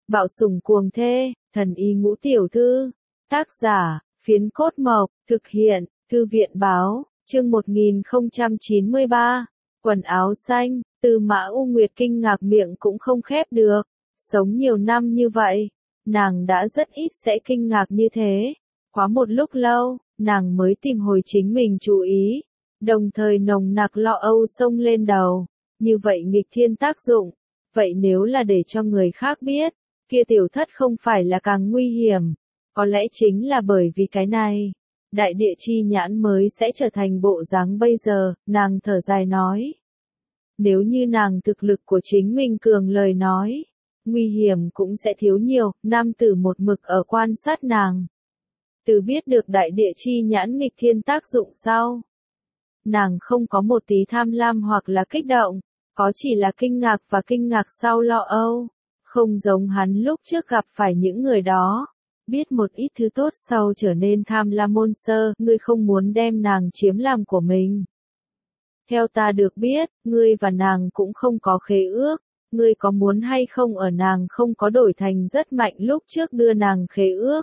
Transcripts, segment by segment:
Bạo sủng cuồng thê, thần y ngũ tiểu thư. Tác giả, Phiến Cốt Mộc, thực hiện, Thư viện báo, chương 1093. Quần áo xanh, Tư Mã U Nguyệt kinh ngạc miệng cũng không khép được. Sống nhiều năm như vậy, nàng đã rất ít sẽ kinh ngạc như thế. Quá một lúc lâu, nàng mới tìm hồi chính mình chú ý. Đồng thời nồng nặc lo âu xông lên đầu. Như vậy nghịch thiên tác dụng. Vậy nếu là để cho người khác biết, kia tiểu thất không phải là càng nguy hiểm. Có lẽ chính là bởi vì cái này. Đại địa chi nhãn mới sẽ trở thành bộ dáng bây giờ, nàng thở dài nói. Nếu như nàng thực lực của chính mình cường lời nói, nguy hiểm cũng sẽ thiếu nhiều, nam tử một mực ở quan sát nàng. Từ biết được đại địa chi nhãn nghịch thiên tác dụng sau. Nàng không có một tí tham lam hoặc là kích động, có chỉ là kinh ngạc và kinh ngạc sau lo âu. Không giống hắn lúc trước gặp phải những người đó. Biết một ít thứ tốt sau trở nên tham lam môn sơ, ngươi không muốn đem nàng chiếm làm của mình. Theo ta được biết, ngươi và nàng cũng không có khế ước, ngươi có muốn hay không ở nàng không có đổi thành rất mạnh lúc trước đưa nàng khế ước.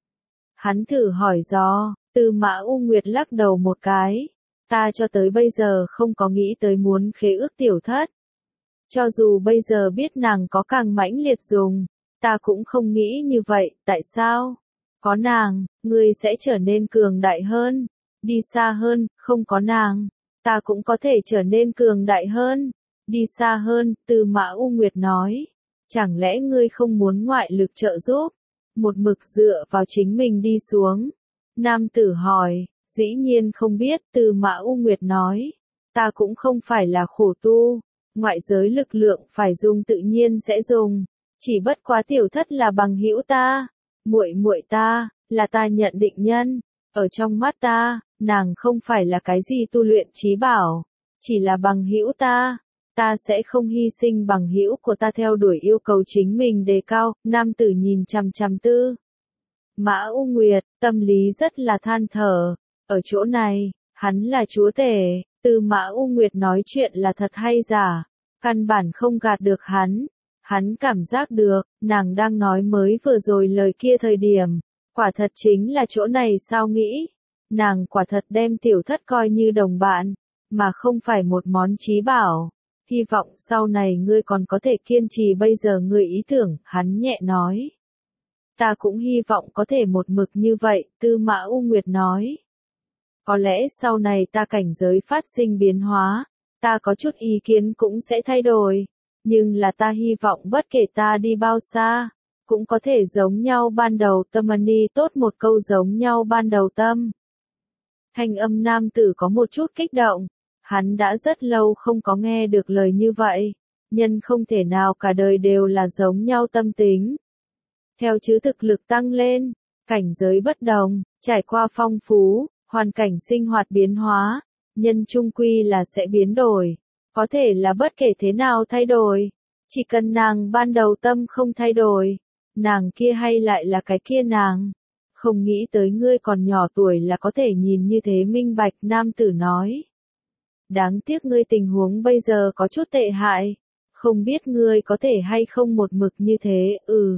Hắn thử hỏi dò, Tư Mã U Nguyệt lắc đầu một cái, ta cho tới bây giờ không có nghĩ tới muốn khế ước tiểu thất. Cho dù bây giờ biết nàng có càng mãnh liệt dùng, ta cũng không nghĩ như vậy, tại sao? Có nàng, ngươi sẽ trở nên cường đại hơn, đi xa hơn, không có nàng, ta cũng có thể trở nên cường đại hơn, đi xa hơn, Tư Mã U Nguyệt nói. Chẳng lẽ ngươi không muốn ngoại lực trợ giúp, một mực dựa vào chính mình đi xuống? Nam tử hỏi, dĩ nhiên không biết, Tư Mã U Nguyệt nói. Ta cũng không phải là khổ tu, ngoại giới lực lượng phải dùng tự nhiên sẽ dùng. Chỉ bất quá tiểu thất là bằng hữu ta, muội muội ta, là ta nhận định nhân. Ở trong mắt ta, nàng không phải là cái gì tu luyện trí bảo, chỉ là bằng hữu ta. Ta sẽ không hy sinh bằng hữu của ta theo đuổi yêu cầu chính mình đề cao. Nam tử nhìn chằm chằm Tư Mã U Nguyệt, tâm lý rất là than thở. Ở chỗ này, hắn là chúa tể. Tư Mã U Nguyệt nói chuyện là thật hay giả, căn bản không gạt được hắn. Hắn cảm giác được, nàng đang nói mới vừa rồi lời kia thời điểm, quả thật chính là chỗ này sao nghĩ. Nàng quả thật đem tiểu thất coi như đồng bạn, mà không phải một món trí bảo. Hy vọng sau này ngươi còn có thể kiên trì bây giờ ngươi ý tưởng, hắn nhẹ nói. Ta cũng hy vọng có thể một mực như vậy, Tư Mã U Nguyệt nói. Có lẽ sau này ta cảnh giới phát sinh biến hóa, ta có chút ý kiến cũng sẽ thay đổi. Nhưng là ta hy vọng bất kể ta đi bao xa, cũng có thể giống nhau ban đầu tâm ni tốt một câu giống nhau ban đầu tâm. Thanh âm nam tử có một chút kích động, hắn đã rất lâu không có nghe được lời như vậy, nhân không thể nào cả đời đều là giống nhau tâm tính. Theo chứ thực lực tăng lên, cảnh giới bất đồng, trải qua phong phú, hoàn cảnh sinh hoạt biến hóa, nhân chung quy là sẽ biến đổi. Có thể là bất kể thế nào thay đổi, chỉ cần nàng ban đầu tâm không thay đổi, nàng kia hay lại là cái kia nàng. Không nghĩ tới ngươi còn nhỏ tuổi là có thể nhìn như thế minh bạch, nam tử nói. Đáng tiếc ngươi tình huống bây giờ có chút tệ hại, không biết ngươi có thể hay không một mực như thế,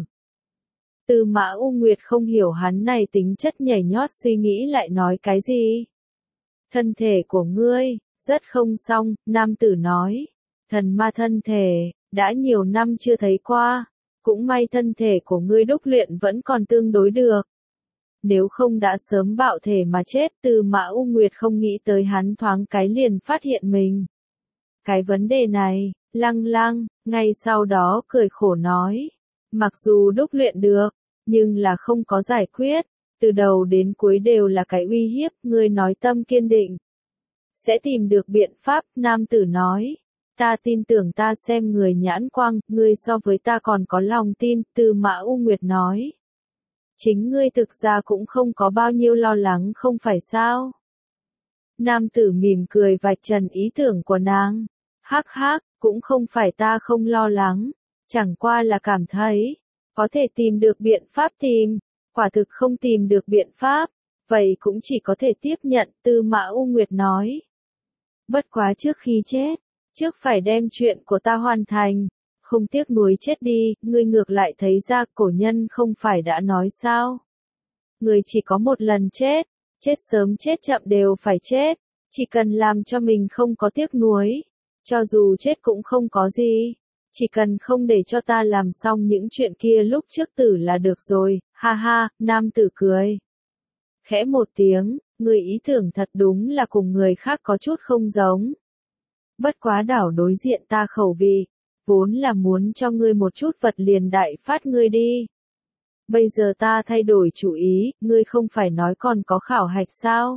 Tư Mã U Nguyệt không hiểu hắn này tính chất nhảy nhót suy nghĩ lại nói cái gì. Thân thể của ngươi rất không xong, nam tử nói. Thần ma thân thể, đã nhiều năm chưa thấy qua. Cũng may thân thể của ngươi đúc luyện vẫn còn tương đối được. Nếu không đã sớm bạo thể mà chết. Tư Mã U Nguyệt không nghĩ tới hắn thoáng cái liền phát hiện mình. Cái vấn đề này, Lăng Lăng, ngay sau đó cười khổ nói. Mặc dù đúc luyện được, nhưng là không có giải quyết. Từ đầu đến cuối đều là cái uy hiếp, ngươi nói tâm kiên định. Sẽ tìm được biện pháp, nam tử nói. Ta tin tưởng ta xem người nhãn quang, ngươi so với ta còn có lòng tin, Tư Mã U Nguyệt nói. Chính ngươi thực ra cũng không có bao nhiêu lo lắng không phải sao? Nam tử mỉm cười vạch trần ý tưởng của nàng. Hắc hắc, cũng không phải ta không lo lắng, chẳng qua là cảm thấy, có thể tìm được biện pháp tìm, quả thực không tìm được biện pháp, vậy cũng chỉ có thể tiếp nhận, Tư Mã U Nguyệt nói. Bất quá trước khi chết, trước phải đem chuyện của ta hoàn thành, không tiếc nuối chết đi, ngươi ngược lại thấy ra cổ nhân không phải đã nói sao? Người chỉ có một lần chết, chết sớm chết chậm đều phải chết, chỉ cần làm cho mình không có tiếc nuối, cho dù chết cũng không có gì, chỉ cần không để cho ta làm xong những chuyện kia lúc trước tử là được rồi, ha ha, nam tử cười. Khẽ một tiếng, người ý tưởng thật đúng là cùng người khác có chút không giống. Bất quá đảo đối diện ta khẩu vị, vốn là muốn cho ngươi một chút vật liền đại phát ngươi đi. Bây giờ ta thay đổi chủ ý, ngươi không phải nói còn có khảo hạch sao?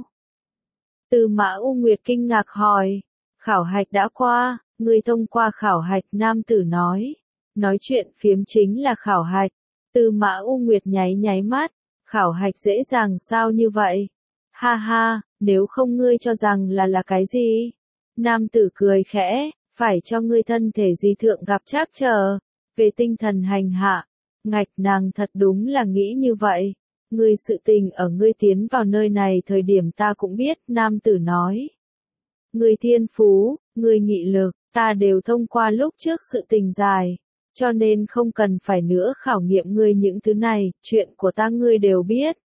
Tư Mã U Nguyệt kinh ngạc hỏi, khảo hạch đã qua, ngươi thông qua khảo hạch, nam tử nói. Nói chuyện phiếm chính là khảo hạch. Tư Mã U Nguyệt nháy nháy mắt, khảo hạch dễ dàng sao như vậy? Ha ha, nếu không ngươi cho rằng là cái gì? Nam tử cười khẽ, phải cho ngươi thân thể di thượng gặp trắc trở, về tinh thần hành hạ. Ngạch, nàng thật đúng là nghĩ như vậy. Ngươi sự tình ở ngươi tiến vào nơi này thời điểm ta cũng biết, nam tử nói. Ngươi thiên phú, ngươi nghị lực, ta đều thông qua lúc trước sự tình dài, cho nên không cần phải nữa khảo nghiệm ngươi những thứ này, chuyện của ta ngươi đều biết.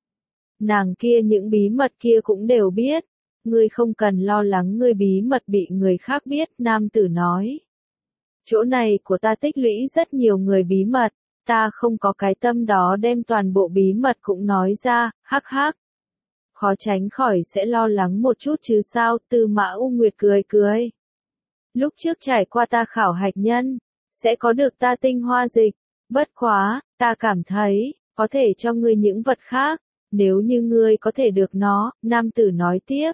Nàng kia những bí mật kia cũng đều biết, ngươi không cần lo lắng ngươi bí mật bị người khác biết, nam tử nói. Chỗ này của ta tích lũy rất nhiều người bí mật, ta không có cái tâm đó đem toàn bộ bí mật cũng nói ra, hắc hắc. Khó tránh khỏi sẽ lo lắng một chút chứ sao, Tư Mã U Nguyệt cười cười. Lúc trước trải qua ta khảo hạch nhân, sẽ có được ta tinh hoa dịch, bất quá, ta cảm thấy, có thể cho ngươi những vật khác, nếu như ngươi có thể được nó, nam tử nói tiếp.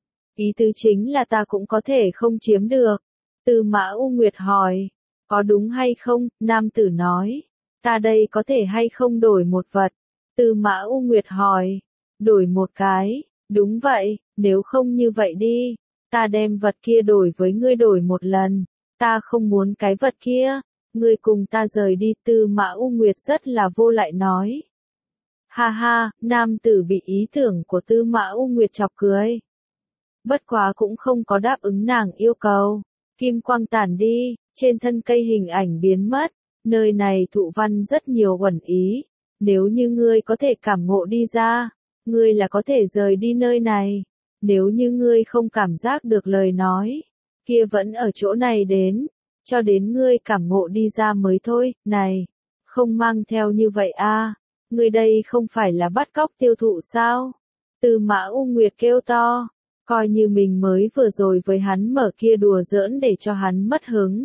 Ý tứ chính là ta cũng có thể không chiếm được. Tư Mã U Nguyệt hỏi, có đúng hay không, nam tử nói, ta đây có thể hay không đổi một vật. Tư Mã U Nguyệt hỏi, đổi một cái, đúng vậy, nếu không như vậy đi, ta đem vật kia đổi với ngươi đổi một lần, ta không muốn cái vật kia, ngươi cùng ta rời đi. Tư Mã U Nguyệt rất là vô lại nói. Ha ha, nam tử bị ý tưởng của Tư Mã U Nguyệt chọc cười. Bất quá cũng không có đáp ứng nàng yêu cầu, kim quang tản đi, trên thân cây hình ảnh biến mất, nơi này thụ văn rất nhiều uẩn ý, nếu như ngươi có thể cảm ngộ đi ra, ngươi là có thể rời đi nơi này, nếu như ngươi không cảm giác được lời nói, kia vẫn ở chỗ này đến, cho đến ngươi cảm ngộ đi ra mới thôi, này, không mang theo như vậy a, ngươi đây không phải là bắt cóc tiêu thụ sao? Tư Mã U Nguyệt kêu to, coi như mình mới vừa rồi với hắn mở kia đùa giỡn để cho hắn mất hứng.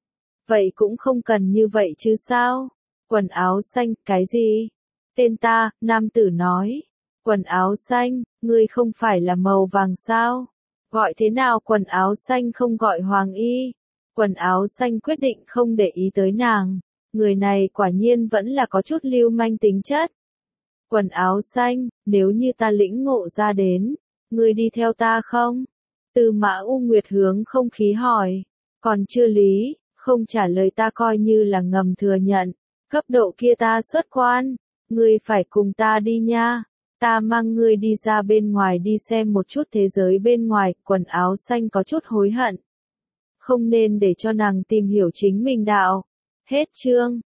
Vậy cũng không cần như vậy chứ sao? Quần áo xanh, cái gì? Tên ta, nam tử nói. Quần áo xanh, ngươi không phải là màu vàng sao? Gọi thế nào quần áo xanh không gọi hoàng y? Quần áo xanh quyết định không để ý tới nàng. Người này quả nhiên vẫn là có chút lưu manh tính chất. Quần áo xanh, nếu như ta lĩnh ngộ ra đến, ngươi đi theo ta không? Tư Mã U Nguyệt hướng không khí hỏi. Còn chưa lý, không trả lời ta coi như là ngầm thừa nhận. Cấp độ kia ta xuất quan, ngươi phải cùng ta đi nha. Ta mang ngươi đi ra bên ngoài đi xem một chút thế giới bên ngoài. Quần áo xanh có chút hối hận. Không nên để cho nàng tìm hiểu chính mình đạo. Hết chương.